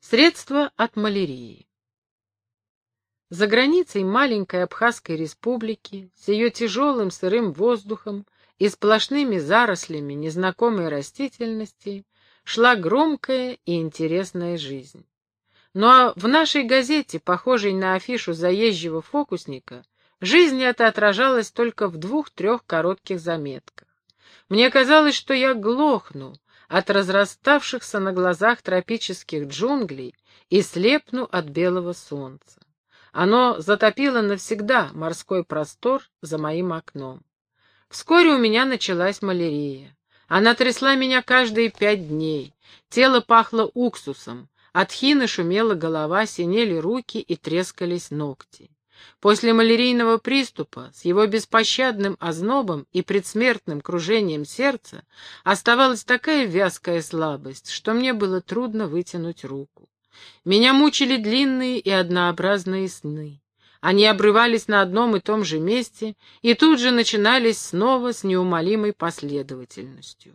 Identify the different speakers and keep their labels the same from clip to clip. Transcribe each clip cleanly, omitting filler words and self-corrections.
Speaker 1: Средства от малярии. За границей маленькой Абхазской республики с ее тяжелым сырым воздухом и сплошными зарослями незнакомой растительности шла громкая и интересная жизнь. Но в нашей газете, похожей на афишу заезжего фокусника, жизнь эта отражалась только в 2-3 коротких заметках. Мне казалось, что я глохну от разраставшихся на глазах тропических джунглей и слепну от белого солнца. Оно затопило навсегда морской простор за моим окном. Вскоре у меня началась малярия. Она трясла меня каждые 5 дней. Тело пахло уксусом, от хины шумела голова, синели руки и трескались ногти. После малярийного приступа с его беспощадным ознобом и предсмертным кружением сердца оставалась такая вязкая слабость, что мне было трудно вытянуть руку. Меня мучили длинные и однообразные сны. Они обрывались на одном и том же месте и тут же начинались снова с неумолимой последовательностью.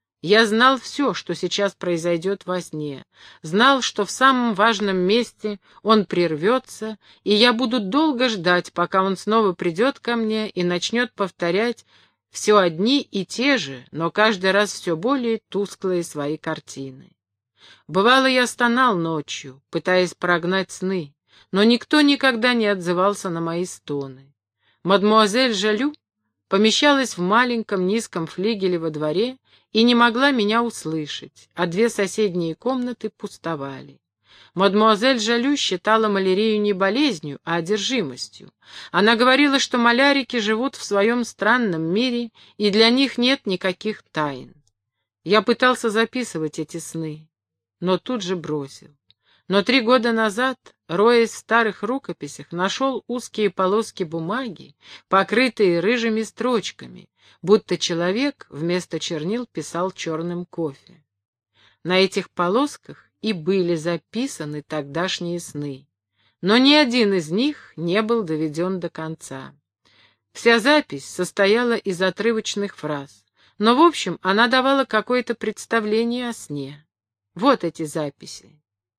Speaker 1: Я знал все, что сейчас произойдет во сне, знал, что в самом важном месте он прервется, и я буду долго ждать, пока он снова придет ко мне и начнет повторять все одни и те же, но каждый раз все более тусклые свои картины. Бывало, я стонал ночью, пытаясь прогнать сны, но никто никогда не отзывался на мои стоны. Мадмуазель Жалю помещалась в маленьком низком флигеле во дворе и не могла меня услышать, а 2 соседние комнаты пустовали. Мадмуазель Жалю считала малярию не болезнью, а одержимостью. Она говорила, что малярики живут в своем странном мире, и для них нет никаких тайн. Я пытался записывать эти сны, но тут же бросил. Но 3 года назад, роясь в старых рукописях, нашел узкие полоски бумаги, покрытые рыжими строчками, будто человек вместо чернил писал черным кофе. На этих полосках и были записаны тогдашние сны, но ни один из них не был доведен до конца. Вся запись состояла из отрывочных фраз, но в общем она давала какое-то представление о сне. Вот эти записи.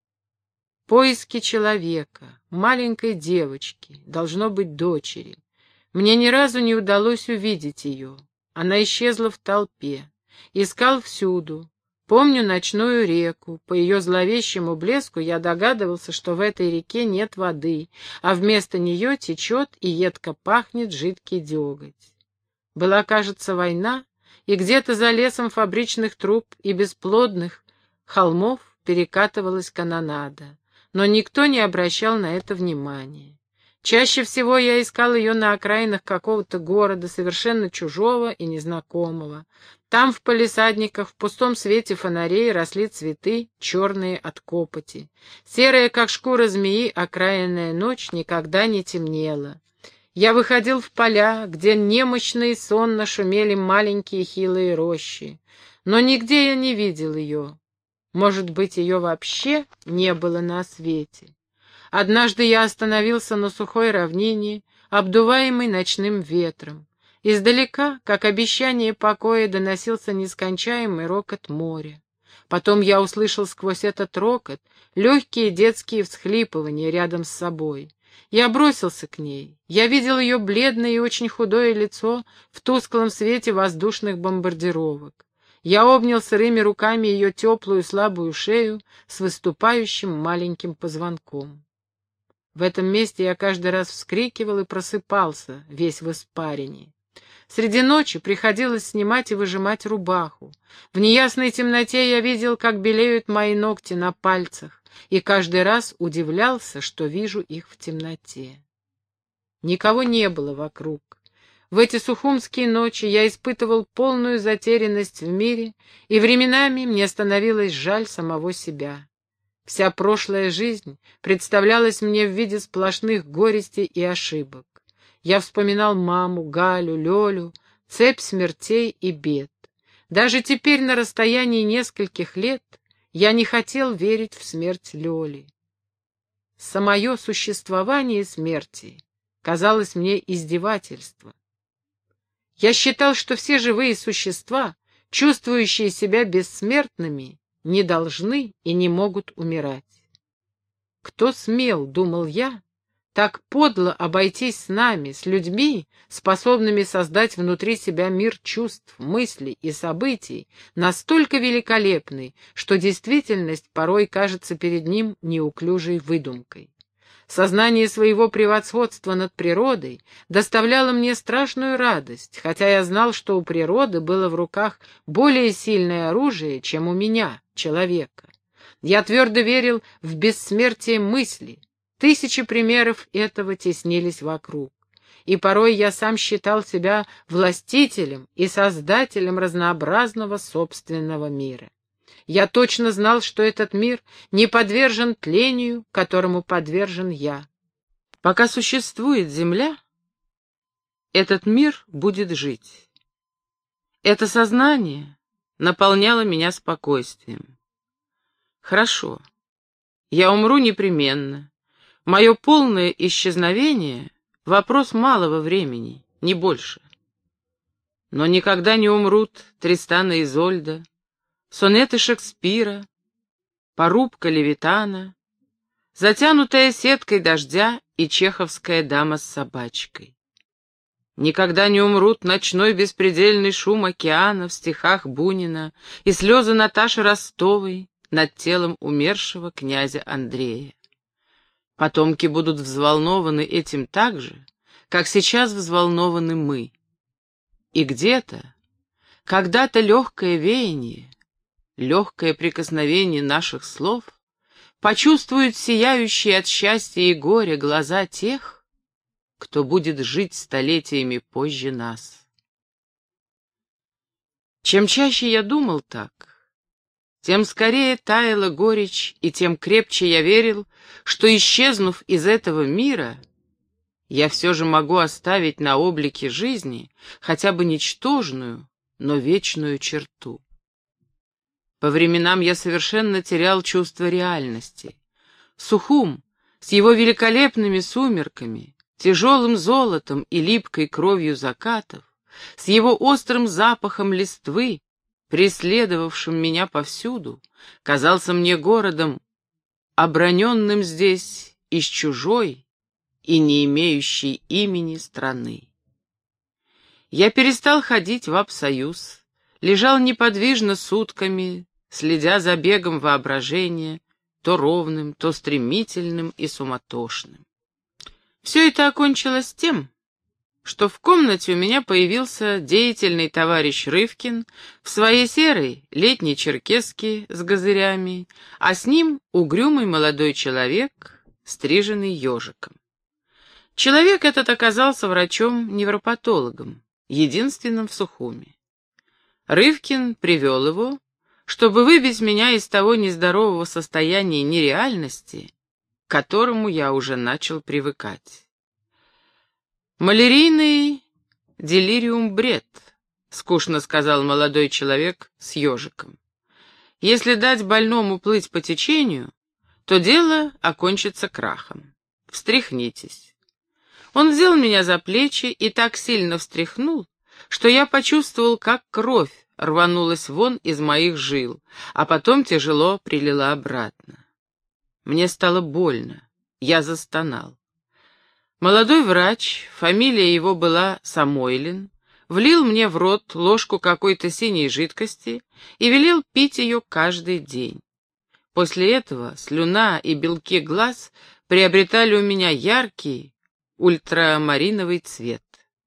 Speaker 1: Поиски человека, маленькой девочки, должно быть дочери. Мне ни разу не удалось увидеть ее. Она исчезла в толпе. Искал всюду. Помню ночную реку. По ее зловещему блеску я догадывался, что в этой реке нет воды, а вместо нее течет и едко пахнет жидкий деготь. Была, кажется, война, и где-то за лесом фабричных труб и бесплодных холмов перекатывалась канонада. Но никто не обращал на это внимания. Чаще всего я искал ее на окраинах какого-то города, совершенно чужого и незнакомого. Там в палисадниках в пустом свете фонарей росли цветы, черные от копоти. Серая, как шкура змеи, окраинная ночь никогда не темнела. Я выходил в поля, где немощно и сонно шумели маленькие хилые рощи. Но нигде я не видел ее. Может быть, ее вообще не было на свете. Однажды я остановился на сухой равнине, обдуваемой ночным ветром. Издалека, как обещание покоя, доносился нескончаемый рокот моря. Потом я услышал сквозь этот рокот легкие детские всхлипывания рядом с собой. Я бросился к ней. Я видел ее бледное и очень худое лицо в тусклом свете воздушных бомбардировок. Я обнял сырыми руками ее теплую слабую шею с выступающим маленьким позвонком. В этом месте я каждый раз вскрикивал и просыпался, весь в испарине. Среди ночи приходилось снимать и выжимать рубаху. В неясной темноте я видел, как белеют мои ногти на пальцах, и каждый раз удивлялся, что вижу их в темноте. Никого не было вокруг. В эти сухумские ночи я испытывал полную затерянность в мире, и временами мне становилось жаль самого себя. Вся прошлая жизнь представлялась мне в виде сплошных горестей и ошибок. Я вспоминал маму, Галю, Лёлю, цепь смертей и бед. Даже теперь, на расстоянии нескольких лет, я не хотел верить в смерть Лёли. Самое существование смерти казалось мне издевательством. Я считал, что все живые существа, чувствующие себя бессмертными, не должны и не могут умирать. Кто смел, думал я, так подло обойтись с нами, с людьми, способными создать внутри себя мир чувств, мыслей и событий, настолько великолепный, что действительность порой кажется перед ним неуклюжей выдумкой. Сознание своего превосходства над природой доставляло мне страшную радость, хотя я знал, что у природы было в руках более сильное оружие, чем у меня, человека. Я твердо верил в бессмертие мысли. Тысячи примеров этого теснились вокруг. И порой я сам считал себя властителем и создателем разнообразного собственного мира. Я точно знал, что этот мир не подвержен тлению, которому подвержен я. Пока существует Земля, этот мир будет жить. Это сознание наполняло меня спокойствием. Хорошо, я умру непременно. Мое полное исчезновение — вопрос малого времени, не больше. Но никогда не умрут Тристан и Изольда, сонеты Шекспира, порубка Левитана, затянутая сеткой дождя и чеховская дама с собачкой. Никогда не умрут ночной беспредельный шум океана в стихах Бунина и слезы Наташи Ростовой над телом умершего князя Андрея. Потомки будут взволнованы этим так же, как сейчас взволнованы мы. И где-то, когда-то легкое веяние, легкое прикосновение наших слов почувствуют сияющие от счастья и горя глаза тех, кто будет жить столетиями позже нас. Чем чаще я думал так, тем скорее таяла горечь, и тем крепче я верил, что, исчезнув из этого мира, я все же могу оставить на облике жизни хотя бы ничтожную, но вечную черту. По временам я совершенно терял чувство реальности. Сухум, с его великолепными сумерками, тяжелым золотом и липкой кровью закатов, с его острым запахом листвы, преследовавшим меня повсюду, казался мне городом, оброненным здесь из чужой и не имеющей имени страны. Я перестал ходить в Апсоюз, лежал неподвижно сутками, следя за бегом воображения, то ровным, то стремительным и суматошным. Все это окончилось тем, что в комнате у меня появился деятельный товарищ Рывкин в своей серой летней черкеске с газырями, а с ним угрюмый молодой человек, стриженный ежиком. Человек этот оказался врачом-невропатологом, единственным в Сухуме. Рывкин привел его, чтобы выбить меня из того нездорового состояния нереальности, к которому я уже начал привыкать. «Малярийный делириум-бред», — скучно сказал молодой человек с ежиком. «Если дать больному плыть по течению, то дело окончится крахом. Встряхнитесь». Он взял меня за плечи и так сильно встряхнул, что я почувствовал, как кровь рванулась вон из моих жил, а потом тяжело прилила обратно. Мне стало больно, я застонал. Молодой врач, фамилия его была Самойлин, влил мне в рот ложку какой-то синей жидкости и велел пить ее каждый день. После этого слюна и белки глаз приобретали у меня яркий ультрамариновый цвет.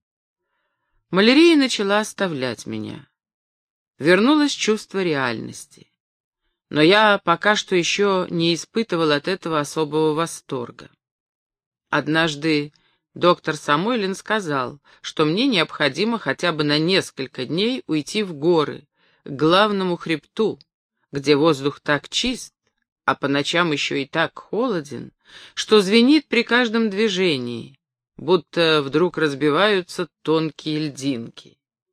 Speaker 1: Малярия начала оставлять меня. Вернулось чувство реальности. Но я пока что еще не испытывал от этого особого восторга. Однажды доктор Самойлин сказал, что мне необходимо хотя бы на несколько дней уйти в горы, к главному хребту, где воздух так чист, а по ночам еще и так холоден, что звенит при каждом движении, будто вдруг разбиваются тонкие льдинки.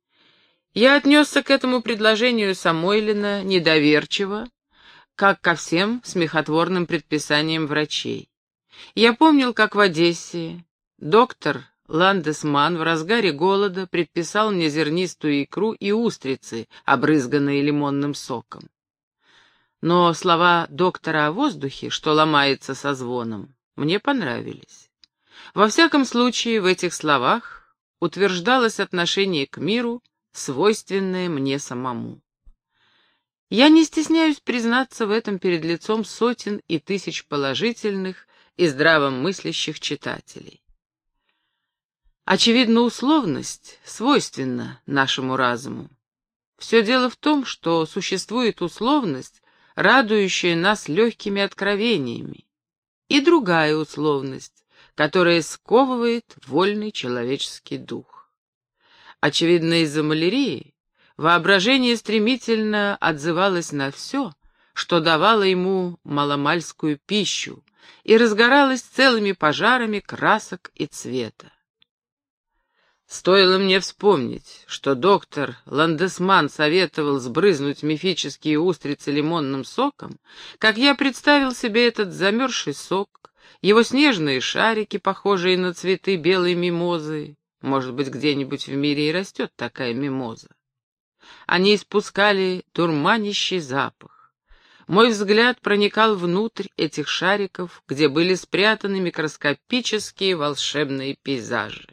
Speaker 1: Я отнесся к этому предложению Самойлина недоверчиво, как ко всем смехотворным предписаниям врачей. Я помнил, как в Одессе доктор Ландесман в разгаре голода предписал мне зернистую икру и устрицы, обрызганные лимонным соком. но слова доктора о воздухе, что ломается со звоном, мне понравились. Во всяком случае, в этих словах утверждалось отношение к миру, свойственное мне самому. Я не стесняюсь признаться в этом перед лицом сотен и тысяч положительных и здравомыслящих читателей. Очевидно, условность свойственна нашему разуму. Все дело в том, что существует условность, радующая нас легкими откровениями, и другая условность, которая сковывает вольный человеческий дух. Очевидно, из-за малярии воображение стремительно отзывалось на все, что давало ему маломальскую пищу, и разгоралось целыми пожарами красок и цвета. Стоило мне вспомнить, что доктор Ландесман советовал сбрызнуть мифические устрицы лимонным соком, как я представил себе этот замерзший сок, его снежные шарики, похожие на цветы белой мимозы. Может быть, где-нибудь в мире и растет такая мимоза. Они испускали дурманящий запах. Мой взгляд проникал внутрь этих шариков, где были спрятаны микроскопические волшебные пейзажи.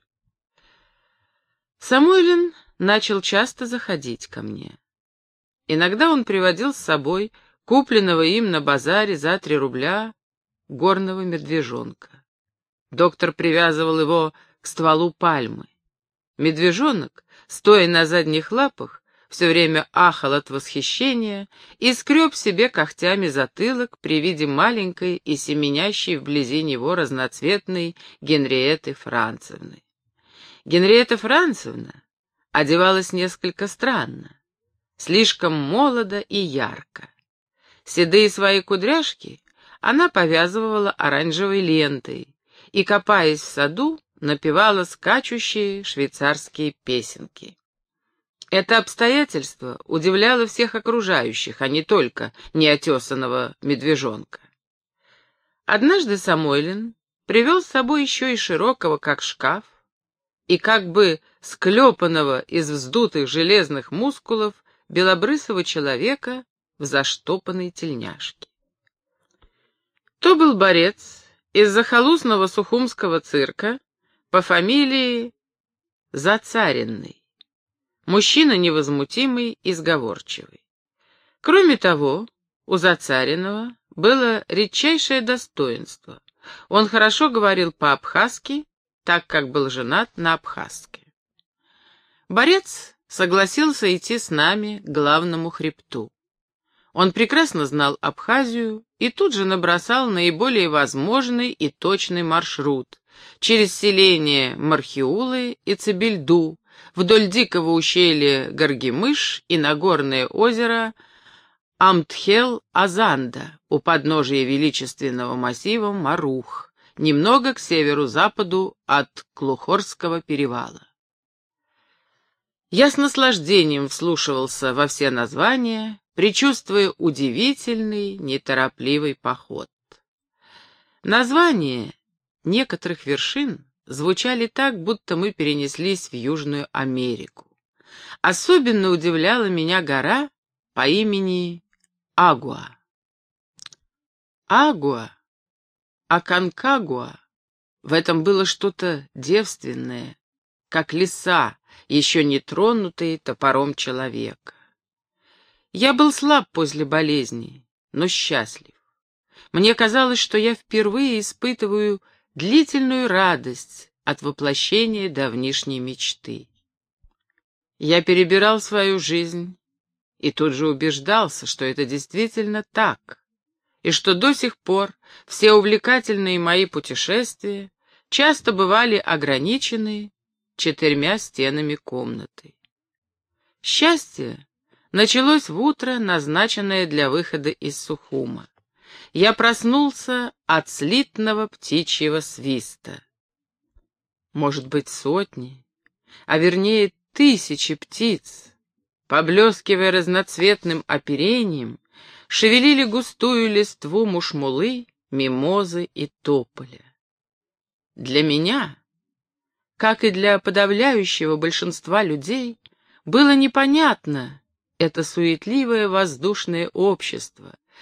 Speaker 1: Самойлен начал часто заходить ко мне. Иногда он приводил с собой купленного им на базаре за 3 рубля горного медвежонка. Доктор привязывал его к стволу пальмы. Медвежонок, стоя на задних лапах, все время ахал от восхищения и скреб себе когтями затылок при виде маленькой и семенящей вблизи него разноцветной Генриетты Францевны. Генриетта Францевна одевалась несколько странно, слишком молодо и ярко. Седые свои кудряшки она повязывала оранжевой лентой и, копаясь в саду, напевала скачущие швейцарские песенки. Это обстоятельство удивляло всех окружающих, а не только неотесанного медвежонка. Однажды Самойлен привел с собой еще и широкого, как шкаф, и как бы склепанного из вздутых железных мускулов белобрысого человека в заштопанной тельняшке. То был борец из захолустного сухумского цирка по фамилии Зацаренный, мужчина невозмутимый и сговорчивый. Кроме того, у Зацаренного было редчайшее достоинство. Он хорошо говорил по-абхазски, так как был женат на абхазке. Борец согласился идти с нами к главному хребту. Он прекрасно знал Абхазию и тут же набросал наиболее возможный и точный маршрут через селения Мархиулы и Цибильду, вдоль дикого ущелья Гаргемыш и на горное озеро Амтхел-Азанда у подножия величественного массива Марух, немного к северу-западу от Клухорского перевала. Я с наслаждением вслушивался во все названия, предчувствуя удивительный, неторопливый поход. Названия некоторых вершин звучали так, будто мы перенеслись в Южную Америку. Особенно удивляла меня гора по имени Агуа. Агуа, Аконкагуа, в этом было что-то девственное, как леса, еще не тронутые топором человека. Я был слаб после болезни, но счастлив. Мне казалось, что я впервые испытываю длительную радость от воплощения давнишней мечты. Я перебирал свою жизнь и тут же убеждался, что это действительно так, и что до сих пор все увлекательные мои путешествия часто бывали ограничены 4 стенами комнаты. Счастье началось в утро, назначенное для выхода из Сухума. Я проснулся от слитного птичьего свиста. Может быть, сотни, а вернее 1000 птиц, поблескивая разноцветным оперением, шевелили густую листву мушмулы, мимозы и тополя. Для меня, как и для подавляющего большинства людей, было непонятно это суетливое воздушное общество,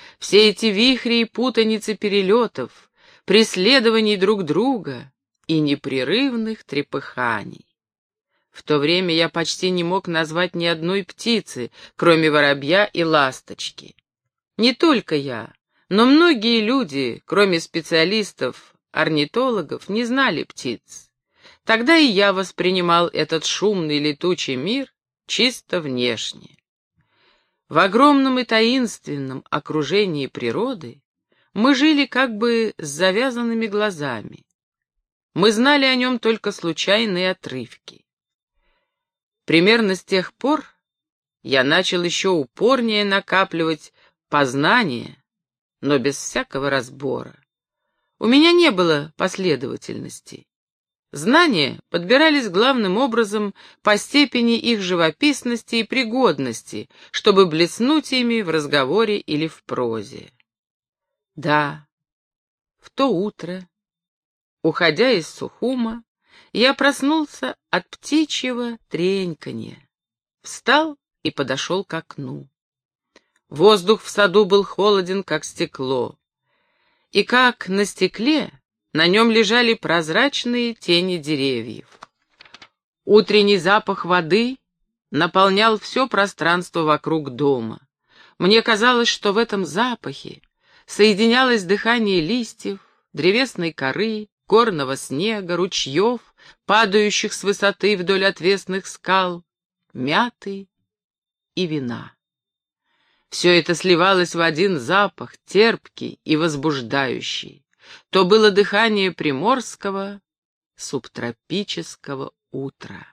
Speaker 1: все эти вихри и путаницы перелетов, преследований друг друга и непрерывных трепыханий. В то время я почти не мог назвать ни одной птицы, кроме воробья и ласточки. Не только я, но многие люди, кроме специалистов, орнитологов, не знали птиц. Тогда и я воспринимал этот шумный летучий мир чисто внешне. В огромном и таинственном окружении природы мы жили как бы с завязанными глазами. Мы знали о нем только случайные отрывки. Примерно с тех пор я начал еще упорнее накапливать познания, но без всякого разбора. У меня не было последовательности. Знания подбирались главным образом по степени их живописности и пригодности, чтобы блеснуть ими в разговоре или в прозе. Да, в то утро, уходя из Сухума, я проснулся от птичьего треньканья, встал и подошел к окну. Воздух в саду был холоден, как стекло, и как на стекле на нем лежали прозрачные тени деревьев. Утренний запах воды наполнял все пространство вокруг дома. Мне казалось, что в этом запахе соединялось дыхание листьев, древесной коры, горного снега, ручьев, падающих с высоты вдоль отвесных скал, мяты и вина. Все это сливалось в один запах, терпкий и возбуждающий. То было дыхание приморского субтропического утра.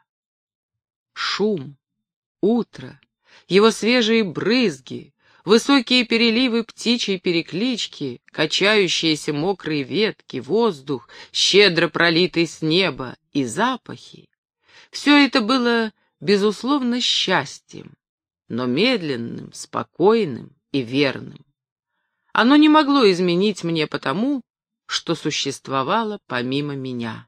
Speaker 1: Шум, утро, его свежие брызги, высокие переливы птичьей переклички, качающиеся мокрые ветки, воздух, щедро пролитый с неба, и запахи — все это было, безусловно, счастьем, но медленным, спокойным и верным. Оно не могло изменить мне потому, что существовало помимо меня.